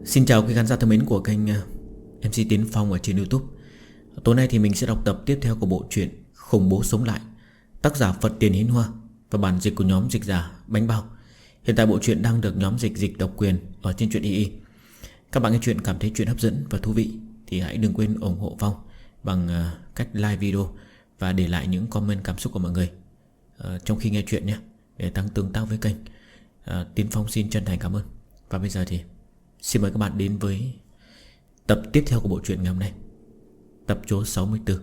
Xin chào quý khán giả thân mến của kênh MC Tiến Phong ở trên YouTube. Tối nay thì mình sẽ đọc tập tiếp theo của bộ truyện Khủng Bố Sống Lại, tác giả Phật Tiền Hiến Hoa và bản dịch của nhóm dịch giả Bánh Bao. Hiện tại bộ truyện đang được nhóm dịch độc quyền ở trên truyện II. Các bạn nghe truyện cảm thấy truyện hấp dẫn và thú vị thì hãy đừng quên ủng hộ Phong bằng cách like video và để lại những comment cảm xúc của mọi người trong khi nghe truyện nhé, để tăng tương tác với kênh. Tiến Phong xin chân thành cảm ơn. Và bây giờ thì xin mời các bạn đến với tập tiếp theo của bộ truyện ngày hôm nay, tập số 64.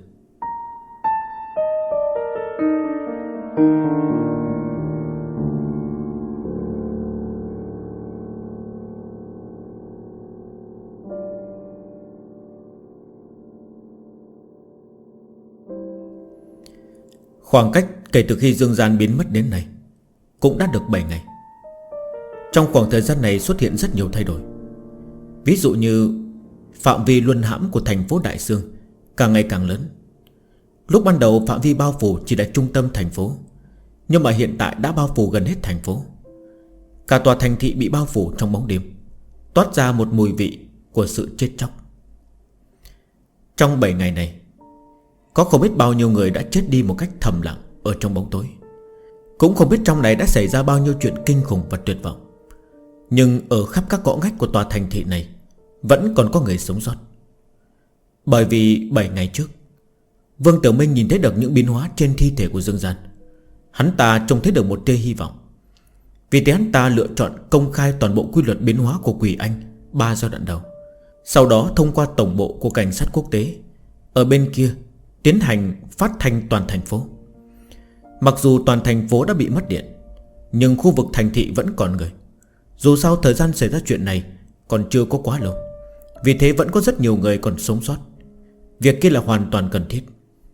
Khoảng cách kể từ khi Dương Gian biến mất đến nay cũng đã được 7 ngày. Trong khoảng thời gian này xuất hiện rất nhiều thay đổi. Ví dụ như phạm vi luân hãm của thành phố Đại Sương càng ngày càng lớn. Lúc ban đầu phạm vi bao phủ chỉ là trung tâm thành phố, nhưng mà hiện tại đã bao phủ gần hết thành phố. Cả tòa thành thị bị bao phủ trong bóng đêm, toát ra một mùi vị của sự chết chóc. Trong 7 ngày này, có không biết bao nhiêu người đã chết đi một cách thầm lặng ở trong bóng tối. Cũng không biết trong này đã xảy ra bao nhiêu chuyện kinh khủng và tuyệt vọng. Nhưng ở khắp các ngõ ngách của tòa thành thị này vẫn còn có người sống sót. Bởi vì 7 ngày trước, Vương Tử Minh nhìn thấy được những biến hóa trên thi thể của Dương Gian. Hắn ta trông thấy được một tia hy vọng. Vì thế hắn ta lựa chọn công khai toàn bộ quy luật biến hóa của Quỷ Anh 3 giai đoạn đầu. Sau đó thông qua tổng bộ của cảnh sát quốc tế ở bên kia tiến hành phát thanh toàn thành phố. Mặc dù toàn thành phố đã bị mất điện, nhưng khu vực thành thị vẫn còn người. Dù sao thời gian xảy ra chuyện này còn chưa có quá lâu, vì thế vẫn có rất nhiều người còn sống sót. Việc kia là hoàn toàn cần thiết.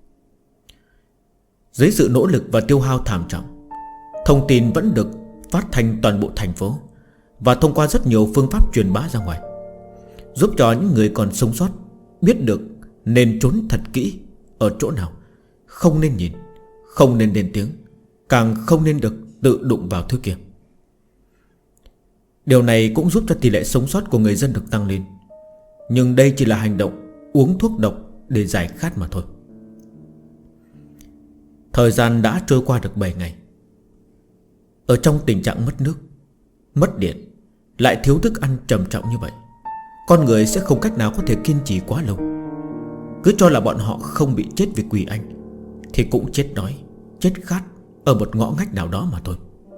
Dưới sự nỗ lực và tiêu hao thảm trọng, thông tin vẫn được phát thanh toàn bộ thành phố và thông qua rất nhiều phương pháp truyền bá ra ngoài, giúp cho những người còn sống sót biết được nên trốn thật kỹ ở chỗ nào, không nên nhìn, không nên lên tiếng, càng không nên được tự đụng vào thứ kia. Điều này cũng giúp cho tỷ lệ sống sót của người dân được tăng lên. Nhưng đây chỉ là hành động uống thuốc độc để giải khát mà thôi. Thời gian đã trôi qua được 7 ngày. Ở trong tình trạng mất nước, mất điện, lại thiếu thức ăn trầm trọng như vậy, con người sẽ không cách nào có thể kiên trì quá lâu. Cứ cho là bọn họ không bị chết vì Quỷ Anh thì cũng chết đói, chết khát ở một ngõ ngách nào đó mà thôi.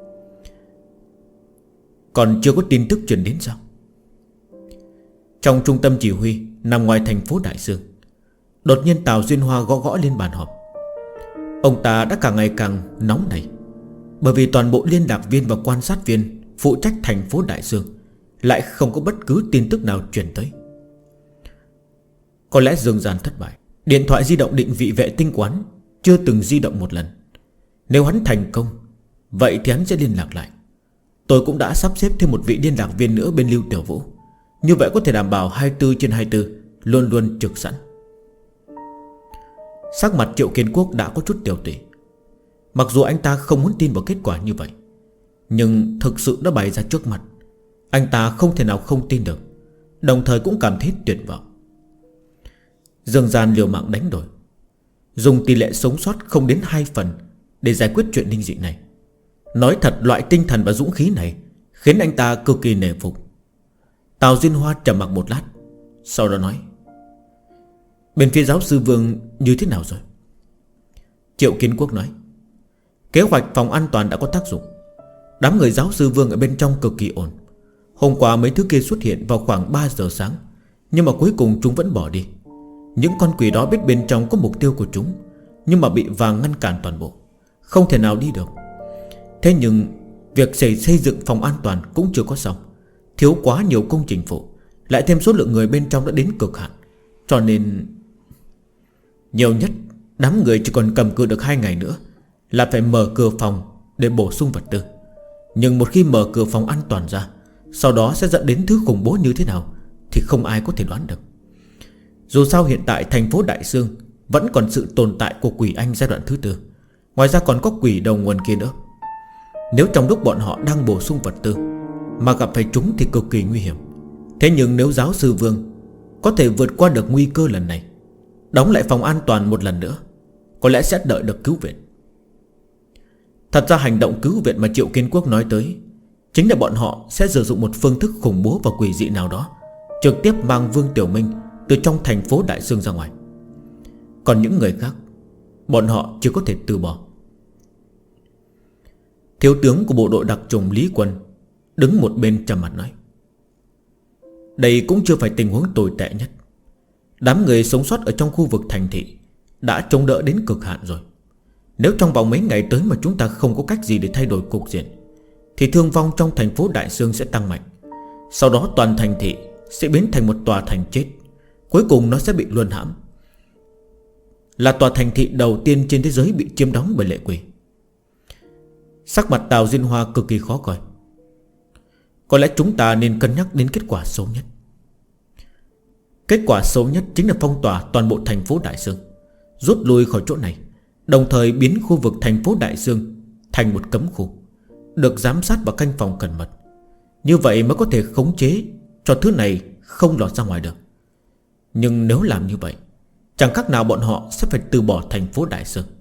Còn chưa có tin tức truyền đến sao? Trong trung tâm chỉ huy nằm ngoài thành phố Đại Sương, đột nhiên Tào Duyên Hoa gõ gõ lên bàn họp. Ông ta đã càng ngày càng nóng nảy, bởi vì toàn bộ liên lạc viên và quan sát viên phụ trách thành phố Đại Sương lại không có bất cứ tin tức nào truyền tới. Có lẽ Dương Gian thất bại. Điện thoại di động định vị vệ tinh quán chưa từng di động một lần. Nếu hắn thành công, vậy thì hắn sẽ liên lạc lại. Tôi cũng đã sắp xếp thêm một vị liên lạc viên nữa bên Lưu Tiểu Vũ. Như vậy có thể đảm bảo 24/24 luôn luôn trực sẵn. Sắc mặt Triệu Kiến Quốc đã có chút tiểu tụy. Mặc dù anh ta không muốn tin vào kết quả như vậy, nhưng thực sự đã bày ra trước mặt, anh ta không thể nào không tin được, đồng thời cũng cảm thấy tuyệt vọng. Dương Gian liều mạng đánh đổi, dùng tỷ lệ sống sót không đến 2 phần để giải quyết chuyện linh dị này. Nói thật, loại tinh thần và dũng khí này khiến anh ta cực kỳ nể phục. Tào Duyên Hoa trầm mặc một lát, sau đó nói: bên phía giáo sư Vương như thế nào rồi? Triệu Kiến Quốc nói: kế hoạch phòng an toàn đã có tác dụng. Đám người giáo sư Vương ở bên trong cực kỳ ổn. Hôm qua mấy thứ kia xuất hiện vào khoảng 3 giờ sáng, nhưng mà cuối cùng chúng vẫn bỏ đi. Những con quỷ đó biết bên trong có mục tiêu của chúng, nhưng mà bị vàng ngăn cản toàn bộ, không thể nào đi được. Thế nhưng việc xây dựng phòng an toàn cũng chưa có xong. Thiếu quá nhiều công trình phụ, lại thêm số lượng người bên trong đã đến cực hạn, cho nên nhiều nhất đám người chỉ còn cầm cự được 2 ngày nữa là phải mở cửa phòng để bổ sung vật tư. Nhưng một khi mở cửa phòng an toàn ra, sau đó sẽ dẫn đến thứ khủng bố như thế nào thì không ai có thể đoán được. Dù sao hiện tại thành phố Đại Sương vẫn còn sự tồn tại của Quỷ Anh giai đoạn thứ 4. Ngoài ra còn có quỷ đầu nguồn kia nữa. Nếu trong lúc bọn họ đang bổ sung vật tư mà gặp phải chúng thì cực kỳ nguy hiểm. Thế nhưng nếu giáo sư Vương có thể vượt qua được nguy cơ lần này, đóng lại phòng an toàn một lần nữa, có lẽ sẽ đợi được cứu viện. Thật ra hành động cứu viện mà Triệu Kiến Quốc nói tới chính là bọn họ sẽ sử dụng một phương thức khủng bố và quỷ dị nào đó, trực tiếp mang Vương Tiểu Minh từ trong thành phố Đại Sương ra ngoài. Còn những người khác, bọn họ chỉ có thể từ bỏ. Thiếu tướng của bộ đội đặc chủng Lý Quân đứng một bên trầm mặt nói: đây cũng chưa phải tình huống tồi tệ nhất. Đám người sống sót ở trong khu vực thành thị đã chống đỡ đến cực hạn rồi. Nếu trong vòng mấy ngày tới mà chúng ta không có cách gì để thay đổi cục diện, thì thương vong trong thành phố Đại Sương sẽ tăng mạnh. Sau đó toàn thành thị sẽ biến thành một tòa thành chết. Cuối cùng nó sẽ bị luân hãm, là tòa thành thị đầu tiên trên thế giới bị chiếm đóng bởi lệ quỷ. Sắc mặt Tào Diên Hoa cực kỳ khó coi. Có lẽ chúng ta nên cân nhắc đến kết quả xấu nhất. Kết quả xấu nhất chính là phong tỏa toàn bộ thành phố Đại Sương, rút lui khỏi chỗ này, đồng thời biến khu vực thành phố Đại Sương thành một cấm khu, được giám sát và canh phòng cẩn mật. Như vậy mới có thể khống chế cho thứ này không lọt ra ngoài được. Nhưng nếu làm như vậy, chẳng khác nào bọn họ sẽ phải từ bỏ thành phố Đại Sương.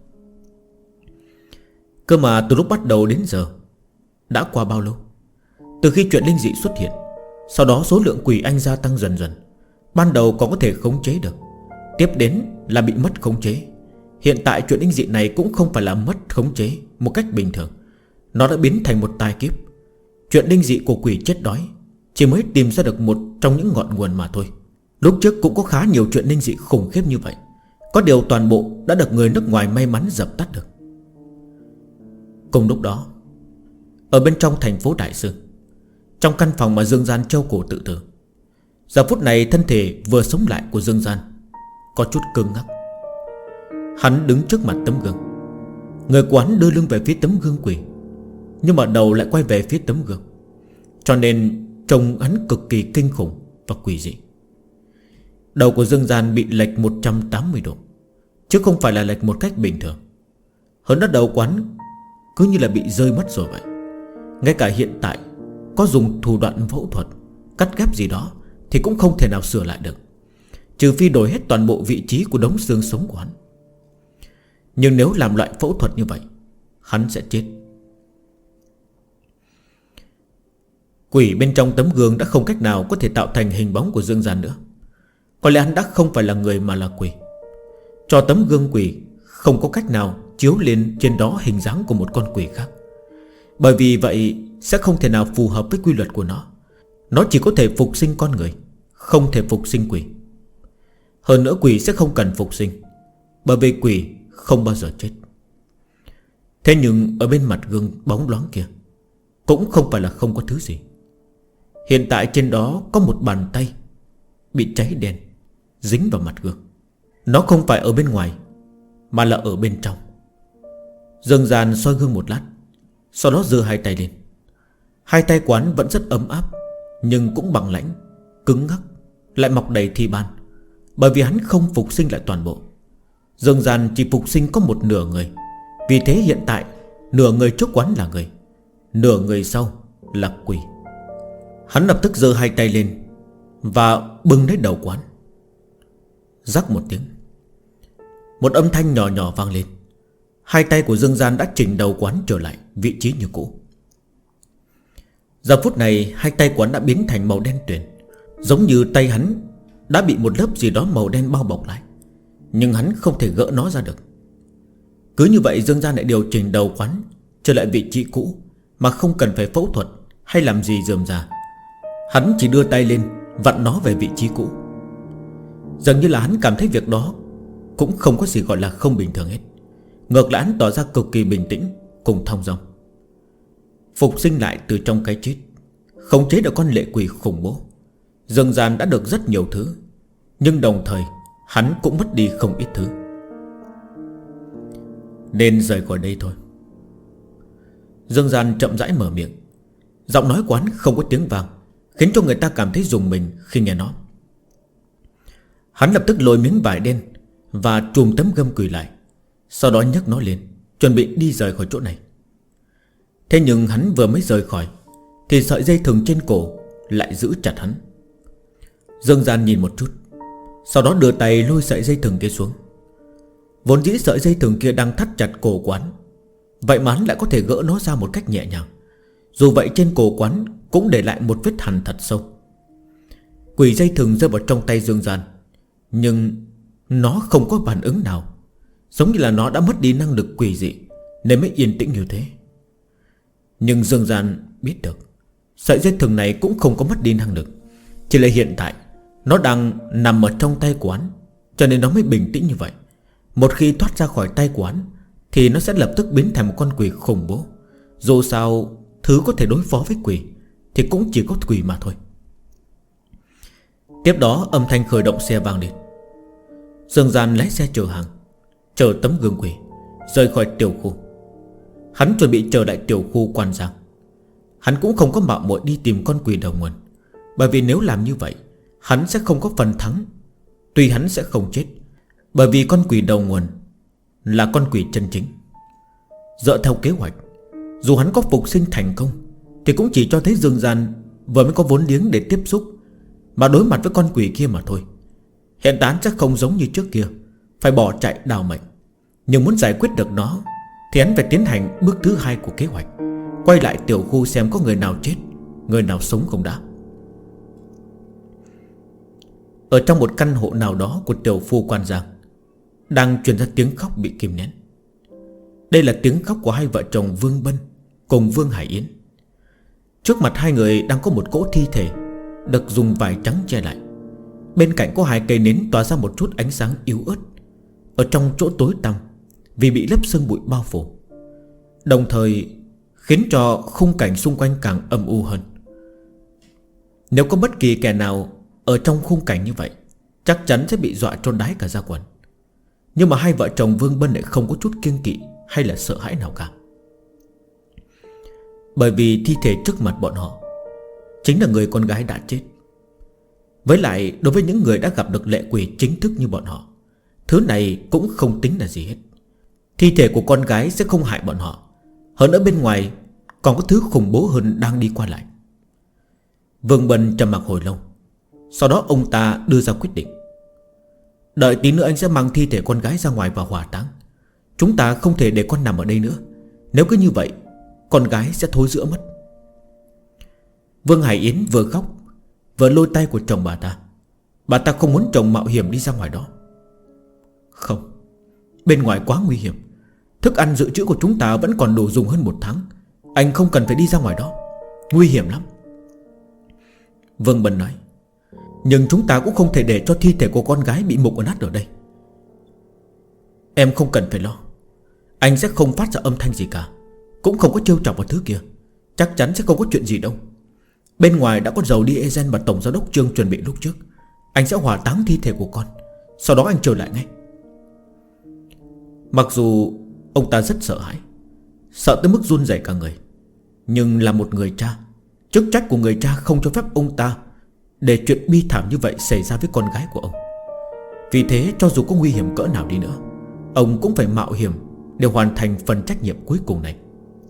Cơ mà từ lúc bắt đầu đến giờ đã qua bao lâu? Từ khi chuyện linh dị xuất hiện, sau đó số lượng quỷ anh gia tăng dần dần. Ban đầu còn có thể khống chế được, tiếp đến là bị mất khống chế. Hiện tại chuyện linh dị này cũng không phải là mất khống chế một cách bình thường, nó đã biến thành một tai kiếp. Chuyện linh dị của quỷ chết đói chỉ mới tìm ra được một trong những ngọn nguồn mà thôi. Lúc trước cũng có khá nhiều chuyện linh dị khủng khiếp như vậy, có điều toàn bộ đã được người nước ngoài may mắn dập tắt được. Cùng lúc đó, ở bên trong thành phố Đại Sương, trong căn phòng mà Dương Gian treo cổ tự tử, giờ phút này thân thể vừa sống lại của Dương Gian có chút cứng ngắc. Hắn đứng trước mặt tấm gương. Người của hắn đưa lưng về phía tấm gương quỷ, nhưng mà đầu lại quay về phía tấm gương, cho nên trông hắn cực kỳ kinh khủng và quỷ dị. Đầu của Dương Gian bị lệch 180 độ, chứ không phải là lệch một cách bình thường. Hơn nữa đầu quán cứ như là bị rơi mất rồi vậy. Ngay cả hiện tại có dùng thủ đoạn phẫu thuật, cắt ghép gì đó thì cũng không thể nào sửa lại được, trừ phi đổi hết toàn bộ vị trí của đống xương sống của hắn. Nhưng nếu làm loại phẫu thuật như vậy, hắn sẽ chết. Quỷ bên trong tấm gương đã không cách nào có thể tạo thành hình bóng của Dương Gian nữa. Có lẽ hắn đã không phải là người mà là quỷ. Cho tấm gương quỷ không có cách nào chiếu lên trên đó hình dáng của một con quỷ khác. Bởi vì vậy sẽ không thể nào phù hợp với quy luật của nó. Nó chỉ có thể phục sinh con người, không thể phục sinh quỷ. Hơn nữa quỷ sẽ không cần phục sinh, bởi vì quỷ không bao giờ chết. Thế nhưng ở bên mặt gương bóng loáng kia cũng không phải là không có thứ gì. Hiện tại trên đó có một bàn tay bị cháy đen dính vào mặt gương. Nó không phải ở bên ngoài, mà là ở bên trong. Dương Gian soi gương một lát, sau đó giơ hai tay lên. Hai tay quán vẫn rất ấm áp, nhưng cũng bằng lãnh, cứng ngắc, lại mọc đầy thi ban. Bởi vì hắn không phục sinh lại toàn bộ. Dương Gian chỉ phục sinh có một nửa người. Vì thế hiện tại nửa người trước quán là người, nửa người sau là quỷ. Hắn lập tức giơ hai tay lên và bưng lấy đầu quán. Rắc một tiếng, một âm thanh nhỏ nhỏ vang lên. Hai tay của Dương Gian đã chỉnh đầu quán trở lại vị trí như cũ. Giờ phút này hai tay quán đã biến thành màu đen tuyền, giống như tay hắn đã bị một lớp gì đó màu đen bao bọc lại, nhưng hắn không thể gỡ nó ra được. Cứ như vậy Dương Gian lại điều chỉnh đầu quán trở lại vị trí cũ, mà không cần phải phẫu thuật hay làm gì rườm rà. Hắn chỉ đưa tay lên vặn nó về vị trí cũ. Dường như là hắn cảm thấy việc đó cũng không có gì gọi là không bình thường hết. Ngược lại hắn tỏ ra cực kỳ bình tĩnh cùng thong dong. Phục sinh lại từ trong cái chết, khống chế được con lệ quỷ khủng bố, Dương Gian đã được rất nhiều thứ, nhưng đồng thời hắn cũng mất đi không ít thứ. Nên rời khỏi đây thôi. Dương Gian chậm rãi mở miệng. Giọng nói quán không có tiếng vang, khiến cho người ta cảm thấy rùng mình khi nghe nó. Hắn lập tức lôi miếng vải đen và chùm tấm gươm quỷ lại, sau đó nhấc nó lên, chuẩn bị đi rời khỏi chỗ này. Thế nhưng hắn vừa mới rời khỏi thì sợi dây thừng trên cổ lại giữ chặt hắn. Dương Gian nhìn một chút, sau đó đưa tay lôi sợi dây thừng kia xuống. Vốn dĩ sợi dây thừng kia đang thắt chặt cổ quán, vậy mà hắn lại có thể gỡ nó ra một cách nhẹ nhàng. Dù vậy trên cổ quán cũng để lại một vết hằn thật sâu. Quỷ dây thừng rơi vào trong tay Dương Gian, nhưng nó không có phản ứng nào, giống như là nó đã mất đi năng lực quỷ dị nên mới yên tĩnh như thế. Nhưng Dương Gian biết được sợi dây thừng này cũng không có mất đi năng lực, chỉ là hiện tại nó đang nằm ở trong tay của hắn, cho nên nó mới bình tĩnh như vậy. Một khi thoát ra khỏi tay của hắn thì nó sẽ lập tức biến thành một con quỷ khủng bố. Dù sao thứ có thể đối phó với quỷ thì cũng chỉ có quỷ mà thôi. Tiếp đó âm thanh khởi động xe vang lên. Dương Gian lái xe chở hàng, chở tấm gương quỷ rời khỏi tiểu khu. Hắn chuẩn bị trở lại tiểu khu Quan Giang. Hắn cũng không có mạo muội đi tìm con quỷ đầu nguồn, bởi vì nếu làm như vậy hắn sẽ không có phần thắng. Tuy hắn sẽ không chết, bởi vì con quỷ đầu nguồn là con quỷ chân chính. Dựa theo kế hoạch, dù hắn có phục sinh thành công thì cũng chỉ cho thấy Dương Gian vừa mới có vốn liếng để tiếp xúc mà đối mặt với con quỷ kia mà thôi. Hiện tại hắn sẽ không giống như trước kia phải bỏ chạy đào mệnh. Nhưng muốn giải quyết được nó thì hắn phải tiến hành bước thứ 2 của kế hoạch, quay lại tiểu khu xem có người nào chết, người nào sống không đã. Ở trong một căn hộ nào đó của tiểu khu Quan Giang đang truyền ra tiếng khóc bị kìm nén. Đây là tiếng khóc của hai vợ chồng Vương Bân cùng Vương Hải Yến. Trước mặt hai người đang có một cỗ thi thể được dùng vải trắng che lại. Bên cạnh có 2 cây nến tỏa ra một chút ánh sáng yếu ớt ở trong chỗ tối tăm, vì bị lớp sương bụi bao phủ, đồng thời khiến cho khung cảnh xung quanh càng âm u hơn. Nếu có bất kỳ kẻ nào ở trong khung cảnh như vậy chắc chắn sẽ bị dọa cho đái cả da quần. Nhưng mà hai vợ chồng Vương Bân lại không có chút kiêng kỵ hay là sợ hãi nào cả, bởi vì thi thể trước mặt bọn họ chính là người con gái đã chết. Với lại đối với những người đã gặp được lệ quỷ chính thức như bọn họ, thứ này cũng không tính là gì hết. Thi thể của con gái sẽ không hại bọn họ. Hơn ở bên ngoài còn có thứ khủng bố hơn đang đi qua lại. Vương Bân trầm mặc hồi lâu, sau đó ông ta đưa ra quyết định. Đợi tí nữa anh sẽ mang thi thể con gái ra ngoài và hỏa táng. Chúng ta không thể để con nằm ở đây nữa. Nếu cứ như vậy con gái sẽ thối rữa mất. Vương Hải Yến vừa khóc vừa lôi tay của chồng bà ta. Bà ta không muốn chồng mạo hiểm đi ra ngoài đó. Không, bên ngoài quá nguy hiểm. Thức ăn dự trữ của chúng ta vẫn còn đủ dùng hơn 1 tháng. Anh không cần phải đi ra ngoài đó, nguy hiểm lắm. Vương Bân nói. Nhưng chúng ta cũng không thể để cho thi thể của con gái bị mục ở nát ở đây. Em không cần phải lo. Anh sẽ không phát ra âm thanh gì cả, cũng không có trêu chọc vào thứ kia. Chắc chắn sẽ không có chuyện gì đâu. Bên ngoài đã có dầu diesel mà Tổng Giám đốc Trương chuẩn bị lúc trước. Anh sẽ hỏa táng thi thể của con, sau đó anh trở lại ngay. Mặc dù ông ta rất sợ hãi, sợ tới mức run rẩy cả người, nhưng là một người cha, chức trách của người cha không cho phép ông ta để chuyện bi thảm như vậy xảy ra với con gái của ông. Vì thế cho dù có nguy hiểm cỡ nào đi nữa, ông cũng phải mạo hiểm để hoàn thành phần trách nhiệm cuối cùng này.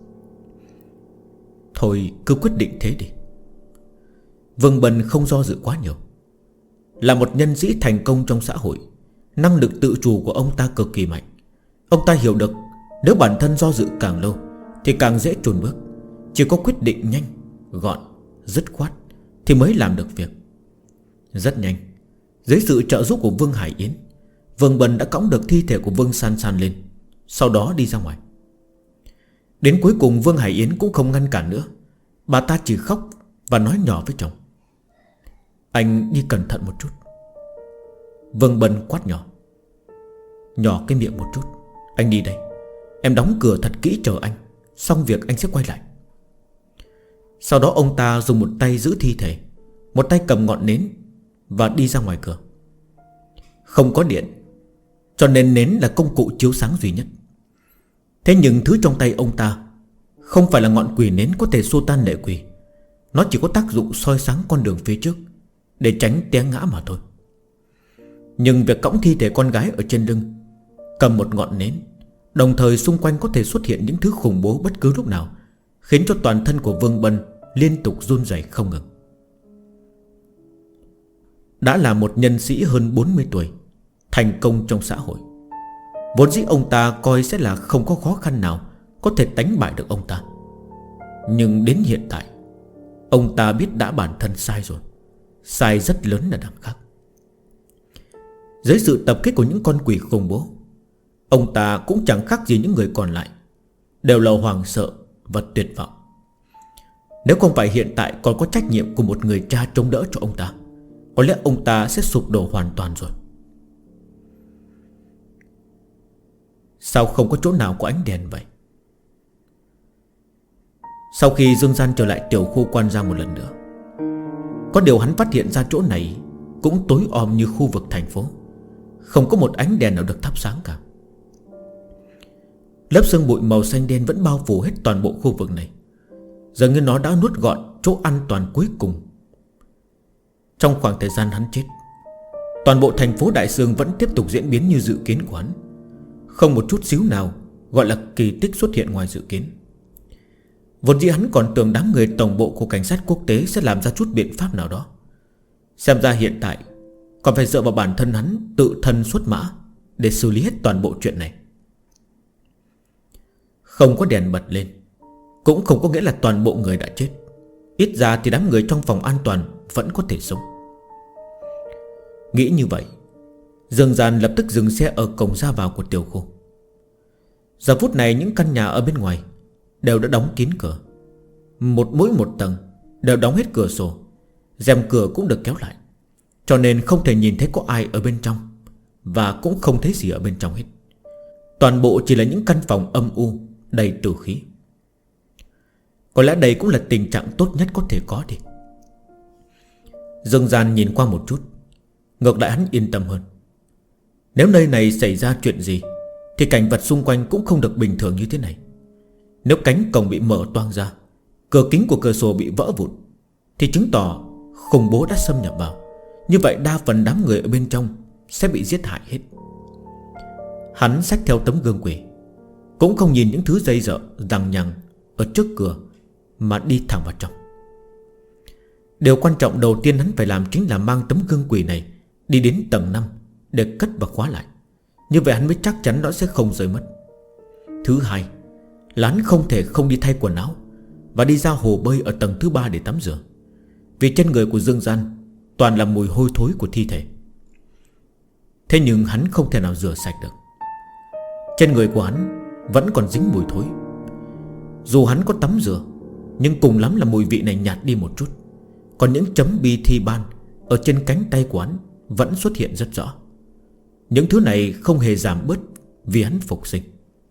Thôi cứ quyết định thế đi. Vương Bân không do dự quá nhiều. Là một nhân sĩ thành công trong xã hội, năng lực tự chủ của ông ta cực kỳ mạnh. Ông ta hiểu được nếu bản thân do dự càng lâu thì càng dễ chùn bước. Chỉ có quyết định nhanh, gọn, dứt khoát thì mới làm được việc. Rất nhanh, dưới sự trợ giúp của Vương Hải Yến, Vương Bân đã cõng được thi thể của Vương San San lên, sau đó đi ra ngoài. Đến cuối cùng Vương Hải Yến cũng không ngăn cản nữa. Bà ta chỉ khóc và nói nhỏ với chồng. Anh đi cẩn thận một chút. Vương Bân quát nhỏ. Nhỏ cái miệng một chút. Anh đi đây. Em đóng cửa thật kỹ chờ anh. Xong việc anh sẽ quay lại. Sau đó ông ta dùng một tay giữ thi thể, một tay cầm ngọn nến và đi ra ngoài cửa. Không có điện, cho nên nến là công cụ chiếu sáng duy nhất. Thế nhưng thứ trong tay ông ta không phải là ngọn quỷ nến có thể xua tan lệ quỷ. Nó chỉ có tác dụng soi sáng con đường phía trước, để tránh té ngã mà thôi. Nhưng việc cõng thi thể con gái ở trên lưng, cầm một ngọn nến, đồng thời xung quanh có thể xuất hiện những thứ khủng bố bất cứ lúc nào, khiến cho toàn thân của Vương Bân liên tục run rẩy không ngừng. đã là một nhân sĩ hơn 40 tuổi, thành công trong xã hội. Vốn dĩ ông ta coi sẽ là không có khó khăn nào có thể đánh bại được ông ta. Nhưng đến hiện tại, ông ta biết đã bản thân sai rồi. Sai rất lớn là đằng khác. Dưới sự tập kích của những con quỷ khủng bố, ông ta cũng chẳng khác gì những người còn lại, đều là hoảng sợ và tuyệt vọng. Nếu không phải hiện tại còn có trách nhiệm của một người cha chống đỡ cho ông ta, có lẽ ông ta sẽ sụp đổ hoàn toàn rồi. Sao không có chỗ nào có ánh đèn vậy? Sau khi Dương Gian trở lại tiểu khu quan gia một lần nữa, có điều hắn phát hiện ra chỗ này cũng tối om như khu vực thành phố, không có một ánh đèn nào được thắp sáng cả. Lớp sương bụi màu xanh đen vẫn bao phủ hết toàn bộ khu vực này, dường như nó đã nuốt gọn chỗ an toàn cuối cùng. Trong khoảng thời gian hắn chết, toàn bộ thành phố Đại Sương vẫn tiếp tục diễn biến như dự kiến của hắn. Không một chút xíu nào gọi là kỳ tích xuất hiện ngoài dự kiến. Vốn dĩ hắn còn tưởng đám người tổng bộ của cảnh sát quốc tế sẽ làm ra chút biện pháp nào đó. Xem ra hiện tại còn phải dựa vào bản thân hắn tự thân xuất mã để xử lý hết toàn bộ chuyện này. Không có đèn bật lên cũng không có nghĩa là toàn bộ người đã chết. Ít ra thì đám người trong phòng an toàn vẫn có thể sống. Nghĩ như vậy, Dương Gian lập tức dừng xe ở cổng ra vào của tiểu khu. Giờ phút này những căn nhà ở bên ngoài đều đã đóng kín cửa. Mỗi một tầng đều đóng hết cửa sổ, rèm cửa cũng được kéo lại, cho nên không thể nhìn thấy có ai ở bên trong, và cũng không thấy gì ở bên trong hết. Toàn bộ chỉ là những căn phòng âm u đầy tử khí. Có lẽ đây cũng là tình trạng tốt nhất có thể có đi. Dương Gian nhìn qua một chút, ngược lại hắn yên tâm hơn. Nếu nơi này xảy ra chuyện gì thì cảnh vật xung quanh cũng không được bình thường như thế này. Nếu cánh cổng bị mở toang ra, cửa kính của cửa sổ bị vỡ vụn, thì chứng tỏ khủng bố đã xâm nhập vào. Như vậy đa phần đám người ở bên trong sẽ bị giết hại hết. Hắn xách theo tấm gương quỷ, cũng không nhìn những thứ dây dợ rằng nhằng ở trước cửa, mà đi thẳng vào trong. Điều quan trọng đầu tiên hắn phải làm chính là mang tấm gương quỷ này đi đến tầng 5 để cất và khóa lại. Như vậy hắn mới chắc chắn nó sẽ không rơi mất. Thứ hai là hắn không thể không đi thay quần áo và đi ra hồ bơi ở tầng thứ 3 để tắm rửa, vì trên người của Dương Gian toàn là mùi hôi thối của thi thể. Thế nhưng hắn không thể nào rửa sạch được. Trên người của hắn vẫn còn dính mùi thối. Dù hắn có tắm rửa, nhưng cùng lắm là mùi vị này nhạt đi một chút. Còn những chấm bi thi ban ở trên cánh tay của hắn vẫn xuất hiện rất rõ. Những thứ này không hề giảm bớt vì hắn phục sinh.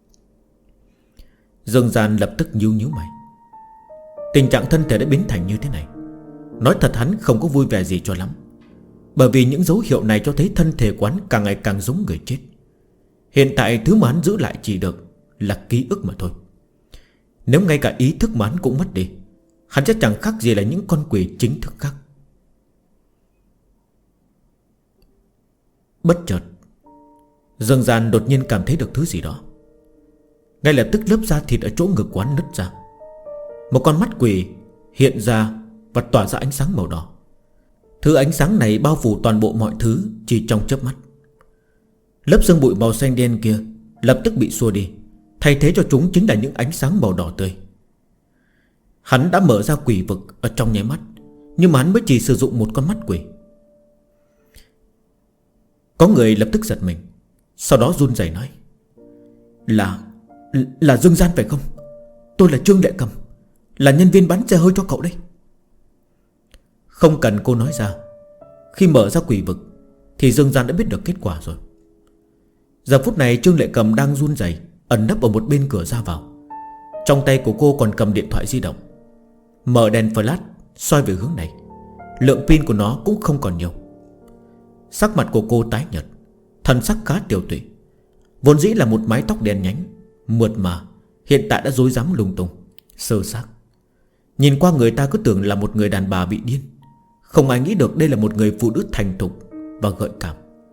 Dương Gian lập tức nhíu nhíu mày. Tình trạng thân thể đã biến thành như thế này, nói thật hắn không có vui vẻ gì cho lắm. Bởi vì những dấu hiệu này cho thấy thân thể của hắn càng ngày càng giống người chết. Hiện tại thứ mà hắn giữ lại chỉ được là ký ức mà thôi. Nếu ngay cả ý thức mà hắn cũng mất đi, hắn sẽ chẳng khác gì là những con quỷ chính thức khác. Bất chợt, Dương Gian đột nhiên cảm thấy được thứ gì đó. Ngay lập tức lớp da thịt ở chỗ ngực của hắn nứt ra. Một con mắt quỷ hiện ra và tỏa ra ánh sáng màu đỏ. Thứ ánh sáng này bao phủ toàn bộ mọi thứ chỉ trong chớp mắt. Lớp sương bụi màu xanh đen kia lập tức bị xua đi, thay thế cho chúng chính là những ánh sáng màu đỏ tươi. Hắn đã mở ra quỷ vực ở trong nháy mắt, nhưng mà hắn mới chỉ sử dụng một con mắt quỷ. Có người lập tức giật mình, sau đó run rẩy nói: Là Dương Gian phải không? Tôi là Trương Lệ Cầm, là nhân viên bán xe hơi cho cậu đây. Không cần cô nói ra, khi mở ra quỷ vực thì Dương Gian đã biết được kết quả rồi. Giờ phút này Trương Lệ Cầm đang run rẩy ẩn nấp ở một bên cửa ra vào. Trong tay của cô còn cầm điện thoại di động, mở đèn flash soi về hướng này. Lượng pin của nó cũng không còn nhiều. Sắc mặt của cô tái nhợt, thần sắc khá tiều tụy. Vốn dĩ là một mái tóc đen nhánh mượt mà, hiện tại đã rối rắm lung tung, sơ xác. Nhìn qua người ta cứ tưởng là một người đàn bà bị điên. Không ai nghĩ được đây là một người phụ nữ thành thục và gợi cảm.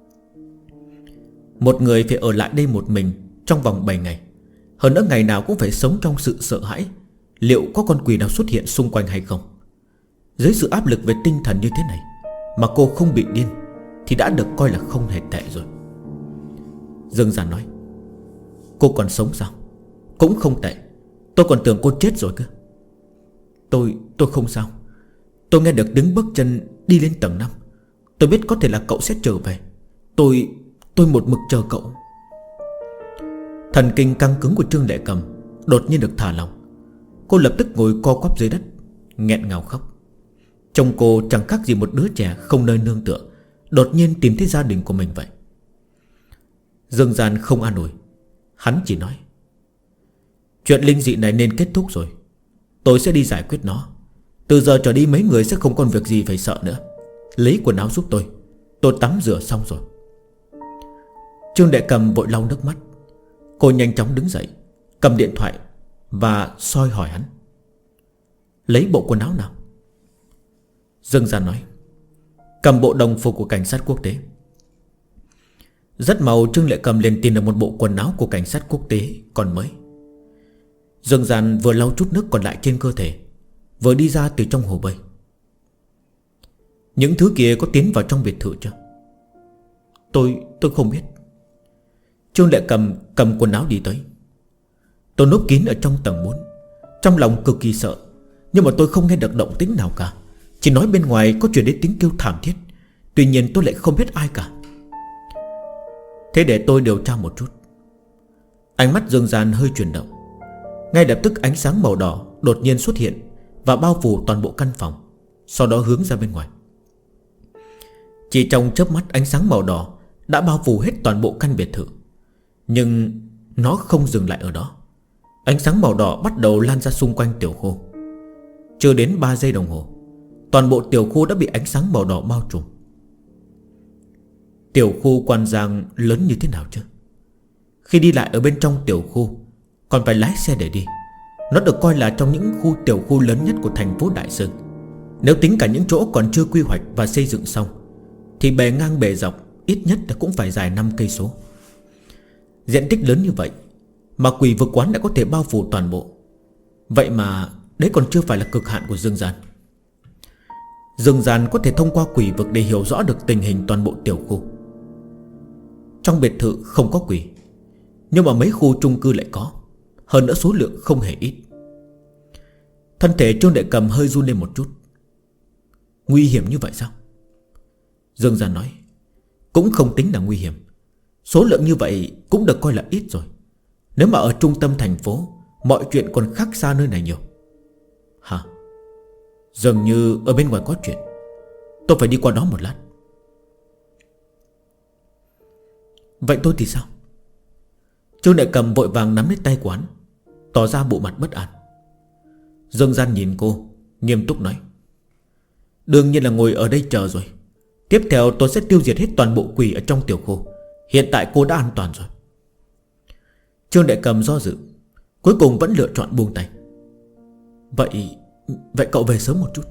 Một người phải ở lại đây một mình trong vòng 7 ngày, hơn nữa ngày nào cũng phải sống trong sự sợ hãi liệu có con quỷ nào xuất hiện xung quanh hay không. Dưới sự áp lực về tinh thần như thế này, mà cô không bị điên thì đã được coi là không hề tệ rồi. Dương Gian nói: Cô còn sống sao? Cũng không tệ. Tôi còn tưởng cô chết rồi cơ. Tôi không sao. Tôi nghe được tiếng bước chân đi lên tầng 5. Tôi biết có thể là cậu sẽ trở về. Tôi một mực chờ cậu. Thần kinh căng cứng của Trương Lệ Cầm đột nhiên được thả lỏng. Cô lập tức ngồi co quắp dưới đất, nghẹn ngào khóc. Trông cô chẳng khác gì một đứa trẻ không nơi nương tựa, đột nhiên tìm thấy gia đình của mình vậy. Dương Gian không an ủi. Hắn chỉ nói: Chuyện linh dị này nên kết thúc rồi. Tôi sẽ đi giải quyết nó. Từ giờ trở đi mấy người sẽ không còn việc gì phải sợ nữa. Lấy quần áo giúp tôi. Tôi tắm rửa xong rồi. Trương Đệ Cầm vội lau nước mắt. Cô nhanh chóng đứng dậy, cầm điện thoại và soi hỏi hắn: Lấy bộ quần áo nào? Dương Gian nói: Cầm bộ đồng phục của cảnh sát quốc tế. Rất mau Trương Lệ Cầm liền tìm được một bộ quần áo của cảnh sát quốc tế còn mới. Dương Gian vừa lau chút nước còn lại trên cơ thể, vừa đi ra từ trong hồ bơi. Những thứ kia có tiến vào trong biệt thự chưa? Tôi không biết. Trương Lệ cầm quần áo đi tới. Tôi núp kín ở trong tầng 4. Trong lòng cực kỳ sợ, nhưng mà tôi không nghe được động tĩnh nào cả. Chỉ nói bên ngoài có truyền đến tiếng kêu thảm thiết. Tuy nhiên tôi lại không biết ai cả. Thế để tôi điều tra một chút. Ánh mắt Dương Gian hơi chuyển động. Ngay lập tức ánh sáng màu đỏ đột nhiên xuất hiện và bao phủ toàn bộ căn phòng, sau đó hướng ra bên ngoài. Chỉ trong chớp mắt ánh sáng màu đỏ đã bao phủ hết toàn bộ căn biệt thự. Nhưng nó không dừng lại ở đó. Ánh sáng màu đỏ bắt đầu lan ra xung quanh tiểu khu. Chưa đến 3 giây đồng hồ, toàn bộ tiểu khu đã bị ánh sáng màu đỏ bao trùm. Tiểu khu Quan Giang lớn như thế nào chứ? Khi đi lại ở bên trong tiểu khu còn phải lái xe để đi. Nó được coi là trong những tiểu khu lớn nhất của thành phố Đại Sơn. Nếu tính cả những chỗ còn chưa quy hoạch và xây dựng xong thì bề ngang bề dọc ít nhất là cũng phải dài 5 cây số. Diện tích lớn như vậy mà quỷ vực quán đã có thể bao phủ toàn bộ. Vậy mà đấy còn chưa phải là cực hạn của Dương Gian. Dương Gian có thể thông qua quỷ vực để hiểu rõ được tình hình toàn bộ tiểu khu. Trong biệt thự không có quỷ, nhưng mà mấy khu chung cư lại có. Hơn nữa số lượng không hề ít. Thân thể Trương Đệ Cầm hơi run lên một chút. Nguy hiểm như vậy sao? Dương Gian nói: Cũng không tính là nguy hiểm. Số lượng như vậy cũng được coi là ít rồi. Nếu mà ở trung tâm thành phố, mọi chuyện còn khác xa nơi này nhiều. Hả? Dường như ở bên ngoài có chuyện. Tôi phải đi qua đó một lát. Vậy tôi thì sao? Trương Đại Cầm vội vàng nắm lấy tay của hắn, tỏ ra bộ mặt bất an. Dương Gian nhìn cô, nghiêm túc nói: Đương nhiên là ngồi ở đây chờ rồi. Tiếp theo tôi sẽ tiêu diệt hết toàn bộ quỷ ở trong tiểu khu. Hiện tại cô đã an toàn rồi. Trương Đại Cầm do dự, cuối cùng vẫn lựa chọn buông tay. Vậy cậu về sớm một chút.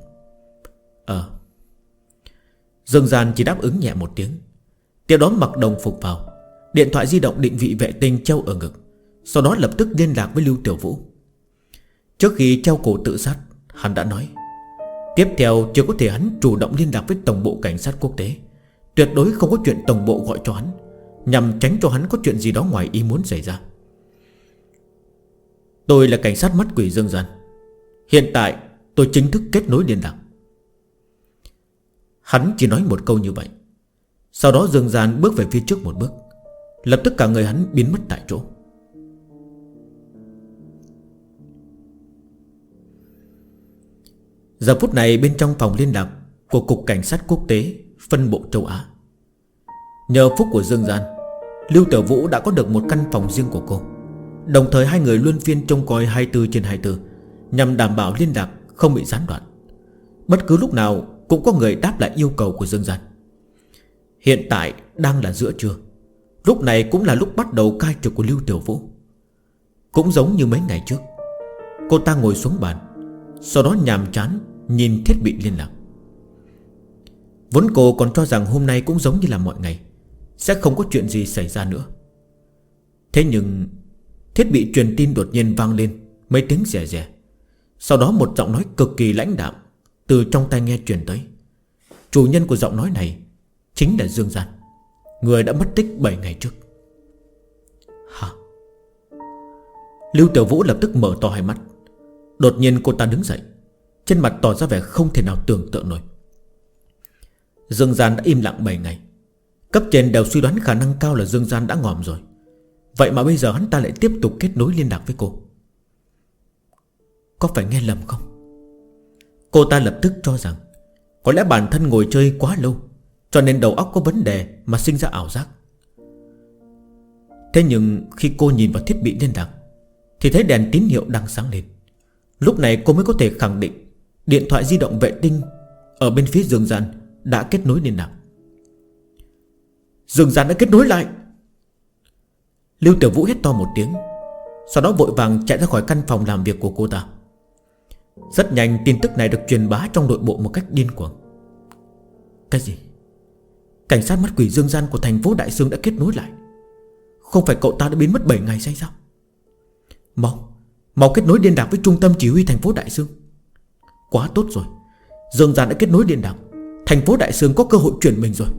Dương Gian chỉ đáp ứng nhẹ một tiếng. Tiếp đó mặc đồng phục vào, điện thoại di động định vị vệ tinh treo ở ngực. Sau đó lập tức liên lạc với Lưu Tiểu Vũ. Trước khi treo cổ tự sát, hắn đã nói tiếp theo chưa có thể hắn chủ động liên lạc với tổng bộ cảnh sát quốc tế. Tuyệt đối không có chuyện tổng bộ gọi cho hắn, nhằm tránh cho hắn có chuyện gì đó ngoài ý muốn xảy ra. Tôi là cảnh sát mắt quỷ Dương Gian. Hiện tại tôi chính thức kết nối liên lạc. Hắn chỉ nói một câu như vậy. Sau đó Dương Gian bước về phía trước một bước. Lập tức cả người hắn biến mất tại chỗ. Giờ phút này bên trong phòng liên lạc của Cục Cảnh sát Quốc tế phân bộ châu Á, nhờ phúc của Dương Gian, Lưu Tiểu Vũ đã có được một căn phòng riêng của cô. Đồng thời hai người luân phiên trông coi 24/24, nhằm đảm bảo liên lạc không bị gián đoạn. Bất cứ lúc nào cũng có người đáp lại yêu cầu của Dương Gian. Hiện tại đang là giữa trưa. Lúc này cũng là lúc bắt đầu cai trực của Lưu Tiểu Vũ. Cũng giống như mấy ngày trước, cô ta ngồi xuống bàn, sau đó nhàm chán nhìn thiết bị liên lạc. Vốn cô còn cho rằng hôm nay cũng giống như là mọi ngày, sẽ không có chuyện gì xảy ra nữa. Thế nhưng thiết bị truyền tin đột nhiên vang lên mấy tiếng rè rè. Sau đó một giọng nói cực kỳ lãnh đạm từ trong tai nghe truyền tới: chủ nhân của giọng nói này chính là Dương Gian, người đã mất tích 7 ngày trước. Hả? Lưu Tiểu Vũ lập tức mở to hai mắt. Đột nhiên cô ta đứng dậy, trên mặt tỏ ra vẻ không thể nào tưởng tượng nổi. Dương Gian đã im lặng 7 ngày. Cấp trên đều suy đoán khả năng cao là Dương Gian đã ngòm rồi. Vậy mà bây giờ hắn ta lại tiếp tục kết nối liên lạc với cô. Có phải nghe lầm không? Cô ta lập tức cho rằng có lẽ bản thân ngồi chơi quá lâu, cho nên đầu óc có vấn đề mà sinh ra ảo giác. Thế nhưng khi cô nhìn vào thiết bị liên lạc thì thấy đèn tín hiệu đang sáng lên. Lúc này cô mới có thể khẳng định điện thoại di động vệ tinh ở bên phía Dương Gian đã kết nối liên lạc. Dương Gian đã kết nối lại. Lưu Tiểu Vũ hét to một tiếng, sau đó vội vàng chạy ra khỏi căn phòng làm việc của cô ta. Rất nhanh tin tức này được truyền bá trong nội bộ một cách điên cuồng. Cái gì? Cảnh sát mắt quỷ Dương Gian của thành phố Đại Sương đã kết nối lại? Không phải cậu ta đã biến mất 7 ngày hay sao? Mau kết nối liên lạc với trung tâm chỉ huy thành phố Đại Sương. Quá tốt rồi, Dương Gian đã kết nối liên lạc, thành phố Đại Sương có cơ hội chuyển mình rồi.